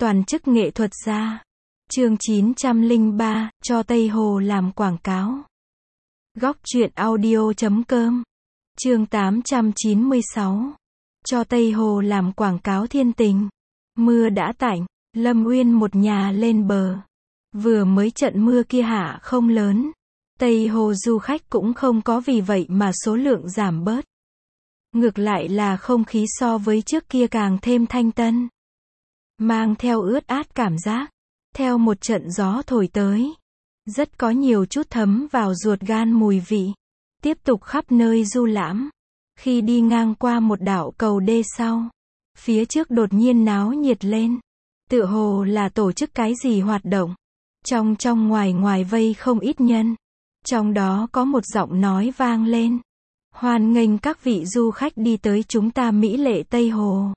Toàn chức nghệ thuật gia. Chương 903, cho Tây Hồ làm quảng cáo. Góc truyện audio.com. Chương 896. Cho Tây Hồ làm quảng cáo thiên tình. Mưa đã tạnh, Lâm Uyên một nhà lên bờ. Vừa mới trận mưa kia hạ không lớn. Tây Hồ du khách cũng không có vì vậy mà số lượng giảm bớt. Ngược lại là không khí so với trước kia càng thêm thanh tân. Mang theo ướt át cảm giác. Theo một trận gió thổi tới. Rất có nhiều chút thấm vào ruột gan mùi vị. Tiếp tục khắp nơi du lãm. Khi đi ngang qua một đảo cầu đê sau. Phía trước đột nhiên náo nhiệt lên. Tựa hồ là tổ chức cái gì hoạt động. Trong ngoài vây không ít nhân. Trong đó có một giọng nói vang lên. Hoan nghênh các vị du khách đi tới chúng ta mỹ lệ Tây Hồ.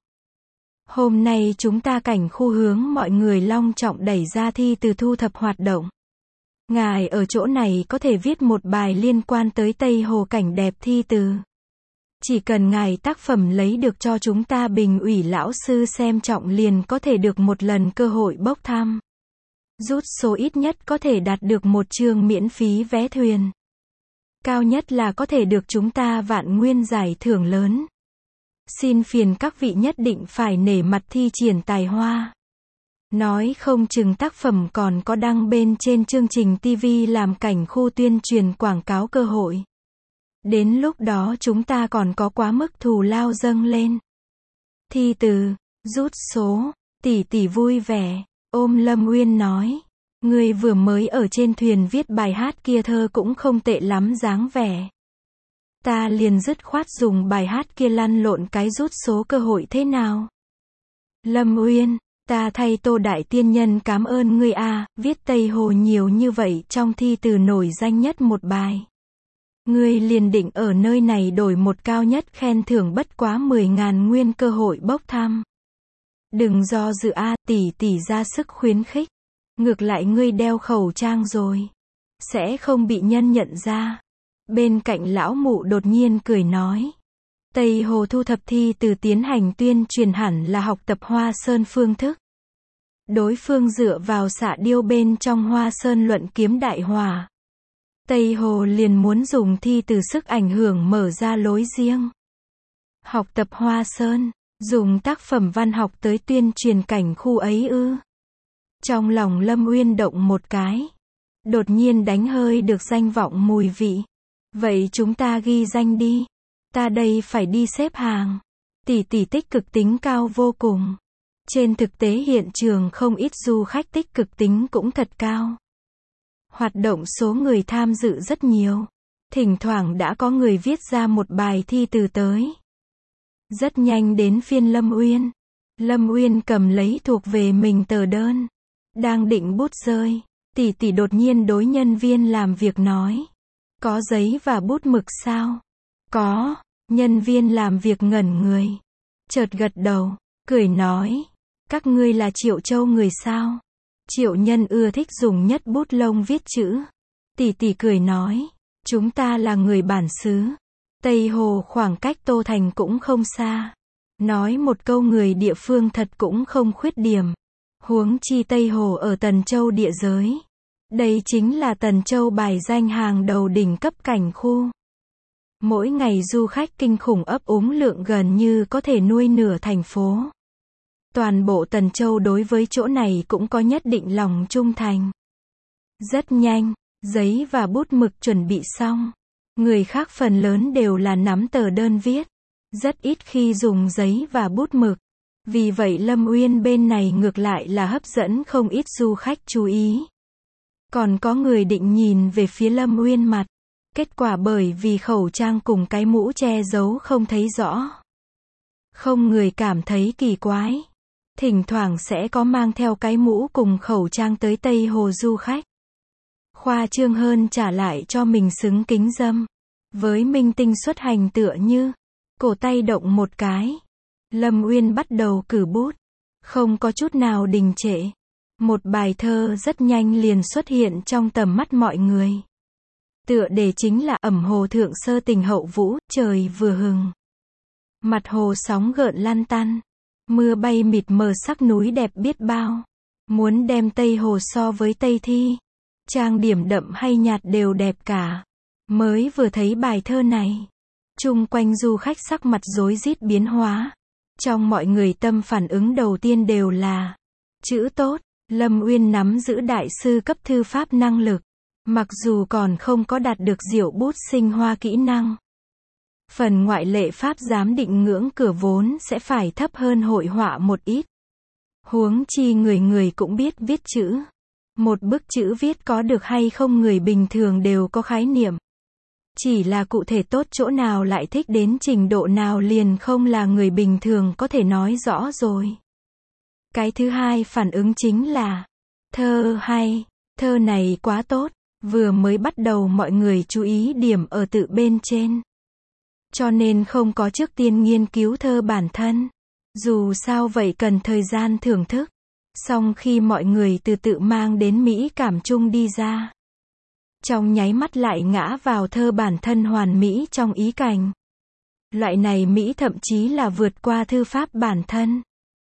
Hôm nay chúng ta cảnh khu hướng mọi người long trọng đẩy ra thi từ thu thập hoạt động. Ngài ở chỗ này có thể viết một bài liên quan tới Tây Hồ cảnh đẹp thi từ. Chỉ cần ngài tác phẩm lấy được cho chúng ta Bình ủy lão sư xem trọng liền có thể được một lần cơ hội bốc thăm. Rút số ít nhất có thể đạt được một chương miễn phí vé thuyền. Cao nhất là có thể được chúng ta vạn nguyên giải thưởng lớn. Xin phiền các vị nhất định phải nể mặt thi triển tài hoa. Nói không chừng tác phẩm còn có đăng bên trên chương trình TV làm cảnh khu tuyên truyền quảng cáo cơ hội. Đến lúc đó chúng ta còn có quá mức thù lao dâng lên. Thi từ, rút số, tỷ vui vẻ, ôm Lâm Uyên nói. Người vừa mới ở trên thuyền viết bài hát kia thơ cũng không tệ lắm dáng vẻ. Ta liền dứt khoát dùng bài hát kia lăn lộn cái rút số cơ hội thế nào? Lâm Uyên, ta thay Tô Đại Tiên Nhân cảm ơn ngươi a, viết Tây Hồ nhiều như vậy trong thi từ nổi danh nhất một bài. Ngươi liền định ở nơi này đổi một cao nhất khen thưởng bất quá 10.000 nguyên cơ hội bốc thăm. Đừng do dự a, tỷ ra sức khuyến khích. Ngược lại ngươi đeo khẩu trang rồi. Sẽ không bị nhân nhận ra. Bên cạnh lão mụ đột nhiên cười nói. Tây Hồ thu thập thi từ tiến hành tuyên truyền hẳn là học tập Hoa Sơn phương thức. Đối phương dựa vào xạ điêu bên trong Hoa Sơn luận kiếm đại hòa. Tây Hồ liền muốn dùng thi từ sức ảnh hưởng mở ra lối riêng. Học tập Hoa Sơn, dùng tác phẩm văn học tới tuyên truyền cảnh khu ấy ư. Trong lòng Lâm Uyên động một cái. Đột nhiên đánh hơi được danh vọng mùi vị. Vậy chúng ta ghi danh đi. Ta đây phải đi xếp hàng. Tỷ tích cực tính cao vô cùng. Trên thực tế hiện trường không ít du khách tích cực tính cũng thật cao. Hoạt động số người tham dự rất nhiều. Thỉnh thoảng đã có người viết ra một bài thi từ tới. Rất nhanh đến phiên Lâm Uyên. Lâm Uyên cầm lấy thuộc về mình tờ đơn. Đang định bút rơi. Tỷ đột nhiên đối nhân viên làm việc nói. Có giấy và bút mực sao? Có. Nhân viên làm việc ngẩn người. Chợt gật đầu. Cười nói. Các ngươi là Triệu Châu người sao? Triệu Nhân ưa thích dùng nhất bút lông viết chữ. Tỷ cười nói. Chúng ta là người bản xứ. Tây Hồ khoảng cách Tô Thành cũng không xa. Nói một câu người địa phương thật cũng không khuyết điểm. Huống chi Tây Hồ ở Tần Châu địa giới. Đây chính là Tần Châu bài danh hàng đầu đỉnh cấp cảnh khu. Mỗi ngày du khách kinh khủng ấp úng lượng gần như có thể nuôi nửa thành phố. Toàn bộ Tần Châu đối với chỗ này cũng có nhất định lòng trung thành. Rất nhanh, giấy và bút mực chuẩn bị xong. Người khác phần lớn đều là nắm tờ đơn viết. Rất ít khi dùng giấy và bút mực. Vì vậy Lâm Uyên bên này ngược lại là hấp dẫn không ít du khách chú ý. Còn có người định nhìn về phía Lâm Uyên mặt. Kết quả bởi vì khẩu trang cùng cái mũ che giấu không thấy rõ. Không người cảm thấy kỳ quái. Thỉnh thoảng sẽ có mang theo cái mũ cùng khẩu trang tới Tây Hồ du khách. Khoa trương hơn trả lại cho mình xứng kính dâm. Với minh tinh xuất hành tựa như. Cổ tay động một cái. Lâm Uyên bắt đầu cử bút. Không có chút nào đình trệ. Một bài thơ rất nhanh liền xuất hiện trong tầm mắt mọi người. Tựa đề chính là Ẩm Hồ Thượng Sơ Tình Hậu Vũ, trời vừa hừng. Mặt hồ sóng gợn lăn tăn. Mưa bay mịt mờ sắc núi đẹp biết bao. Muốn đem Tây Hồ so với Tây Thi. Trang điểm đậm hay nhạt đều đẹp cả. Mới vừa thấy bài thơ này. Chung quanh du khách sắc mặt rối rít biến hóa. Trong mọi người tâm phản ứng đầu tiên đều là chữ tốt. Lâm Uyên nắm giữ đại sư cấp thư pháp năng lực. Mặc dù còn không có đạt được diệu bút sinh hoa kỹ năng. Phần ngoại lệ pháp giám định ngưỡng cửa vốn sẽ phải thấp hơn hội họa một ít. Huống chi người người cũng biết viết chữ. Một bức chữ viết có được hay không người bình thường đều có khái niệm. Chỉ là cụ thể tốt chỗ nào lại thích đến trình độ nào liền không là người bình thường có thể nói rõ rồi. Cái thứ hai phản ứng chính là thơ hay, thơ này quá tốt. Vừa mới bắt đầu mọi người chú ý điểm ở tự bên trên. Cho nên không có trước tiên nghiên cứu thơ bản thân. Dù sao vậy cần thời gian thưởng thức. Xong khi mọi người từ tự mang đến mỹ cảm chung đi ra. Trong nháy mắt lại ngã vào thơ bản thân hoàn mỹ trong ý cảnh. Loại này mỹ thậm chí là vượt qua thư pháp bản thân.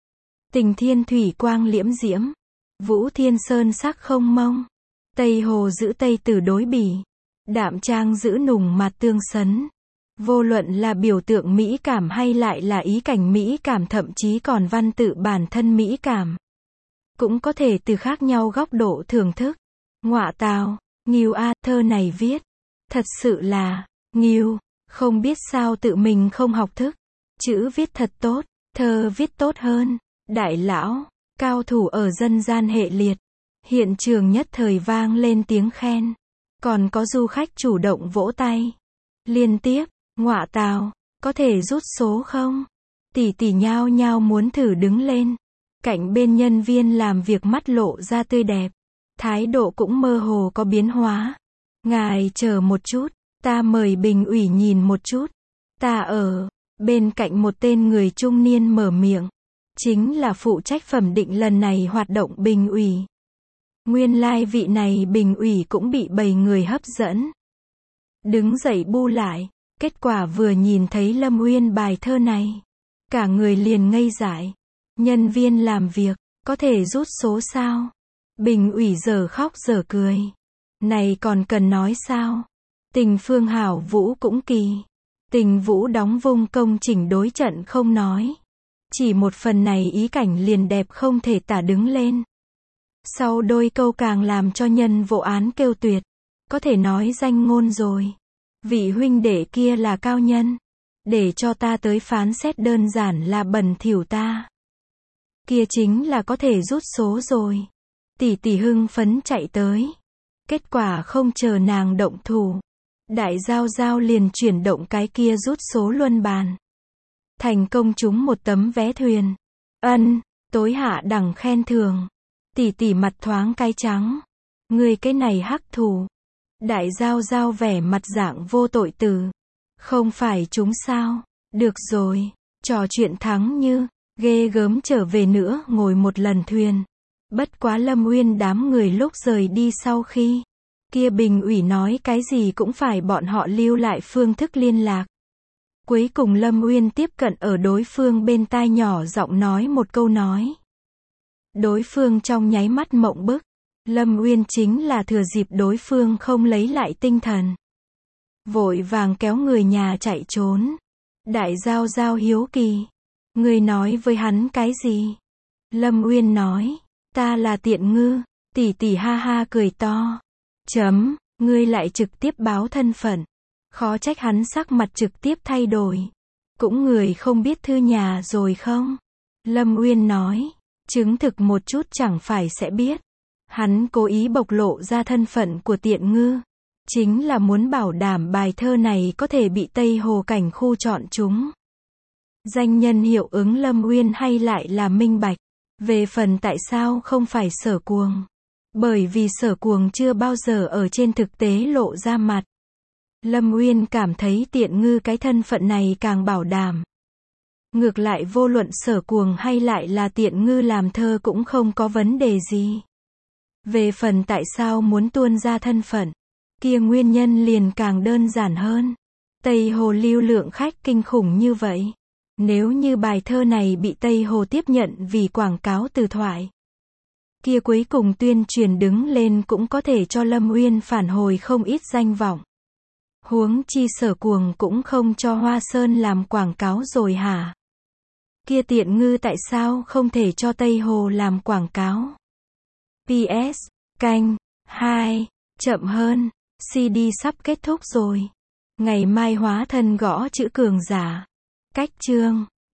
Tình thiên thủy quang liễm diễm. Vũ thiên sơn sắc không mông. Tây Hồ giữ Tây Tử đối bỉ. Đạm trang giữ nùng mạt tương sấn. Vô luận là biểu tượng mỹ cảm hay lại là ý cảnh mỹ cảm thậm chí còn văn tự bản thân mỹ cảm. Cũng có thể từ khác nhau góc độ thưởng thức. Ngọa tào, nghiêu a, thơ này viết. Thật sự là, nghiêu, không biết sao tự mình không học thức. Chữ viết thật tốt, thơ viết tốt hơn. Đại lão, cao thủ ở dân gian hệ liệt. Hiện trường nhất thời vang lên tiếng khen. Còn có du khách chủ động vỗ tay. Liên tiếp, ngọa tào, có thể rút số không? Tỷ tỷ nhao nhao muốn thử đứng lên. Cạnh bên nhân viên làm việc mắt lộ ra tươi đẹp. Thái độ cũng mơ hồ có biến hóa. Ngài chờ một chút, ta mời Bình ủy nhìn một chút. Ta ở bên cạnh một tên người trung niên mở miệng. Chính là phụ trách thẩm định lần này hoạt động Bình ủy. Nguyên lai vị này Bình ủy cũng bị bầy người hấp dẫn. Đứng dậy bu lại. Kết quả vừa nhìn thấy Lâm Uyên bài thơ này. Cả người liền ngây dại. Nhân viên làm việc, có thể rút số sao? Bình ủy giờ khóc giờ cười. Này còn cần nói sao? Tình Phương hảo vũ cũng kỳ. Tình Vũ đóng vung công chỉnh đối trận không nói. Chỉ một phần này ý cảnh liền đẹp không thể tả đứng lên. Sau đôi câu càng làm cho nhân vô án kêu tuyệt. Có thể nói danh ngôn rồi. Vị huynh đệ kia là cao nhân. Để cho ta tới phán xét đơn giản là bẩn thỉu ta. Kia chính là có thể rút số rồi. Tỷ tỷ hưng phấn chạy tới. Kết quả không chờ nàng động thủ. Đại giao giao liền chuyển động cái kia rút số luân bàn. Thành công trúng một tấm vé thuyền. Ân, tối hạ đẳng khen thưởng. Tỷ tỷ mặt thoáng cái trắng. Người cái này hắc thủ. Đại giao giao vẻ mặt dạng vô tội từ. Không phải chúng sao? Được rồi, trò chuyện thắng như, ghê gớm trở về nữa ngồi một lần thuyền. Bất quá Lâm Uyên đám người lúc rời đi sau khi. Kia Bình ủy nói cái gì cũng phải bọn họ lưu lại phương thức liên lạc. Cuối cùng Lâm Uyên tiếp cận ở đối phương bên tai nhỏ giọng nói một câu nói. Đối phương trong nháy mắt mộng bức. Lâm Uyên chính là thừa dịp đối phương không lấy lại tinh thần. Vội vàng kéo người nhà chạy trốn. Đại giao giao hiếu kỳ. Người nói với hắn cái gì? Lâm Uyên nói. Ta là Tiện Ngư. Tỷ tỷ ha ha cười to. Chấm, ngươi lại trực tiếp báo thân phận. Khó trách hắn sắc mặt trực tiếp thay đổi. Cũng người không biết thư nhà rồi không? Lâm Uyên nói. Chứng thực một chút chẳng phải sẽ biết. Hắn cố ý bộc lộ ra thân phận của Tiện Ngư. Chính là muốn bảo đảm bài thơ này có thể bị Tây Hồ cảnh khu chọn chúng. Danh nhân hiệu ứng Lâm Uyên hay lại là minh bạch. Về phần tại sao không phải Sở Cuồng. Bởi vì Sở Cuồng chưa bao giờ ở trên thực tế lộ ra mặt. Lâm Uyên cảm thấy Tiện Ngư cái thân phận này càng bảo đảm. Ngược lại vô luận Sở Cuồng hay lại là Tiện Ngư làm thơ cũng không có vấn đề gì. Về phần tại sao muốn tuôn ra thân phận, kia nguyên nhân liền càng đơn giản hơn. Tây Hồ lưu lượng khách kinh khủng như vậy. Nếu như bài thơ này bị Tây Hồ tiếp nhận vì quảng cáo từ thoại, kia cuối cùng tuyên truyền đứng lên cũng có thể cho Lâm Uyên phản hồi không ít danh vọng. Huống chi Sở Cuồng cũng không cho Hoa Sơn làm quảng cáo rồi hả? Kia Tiện Ngư tại sao không thể cho Tây Hồ làm quảng cáo? PS, canh 2, chậm hơn, CD sắp kết thúc rồi. Ngày mai hóa thân gõ chữ cường giả. Cách chương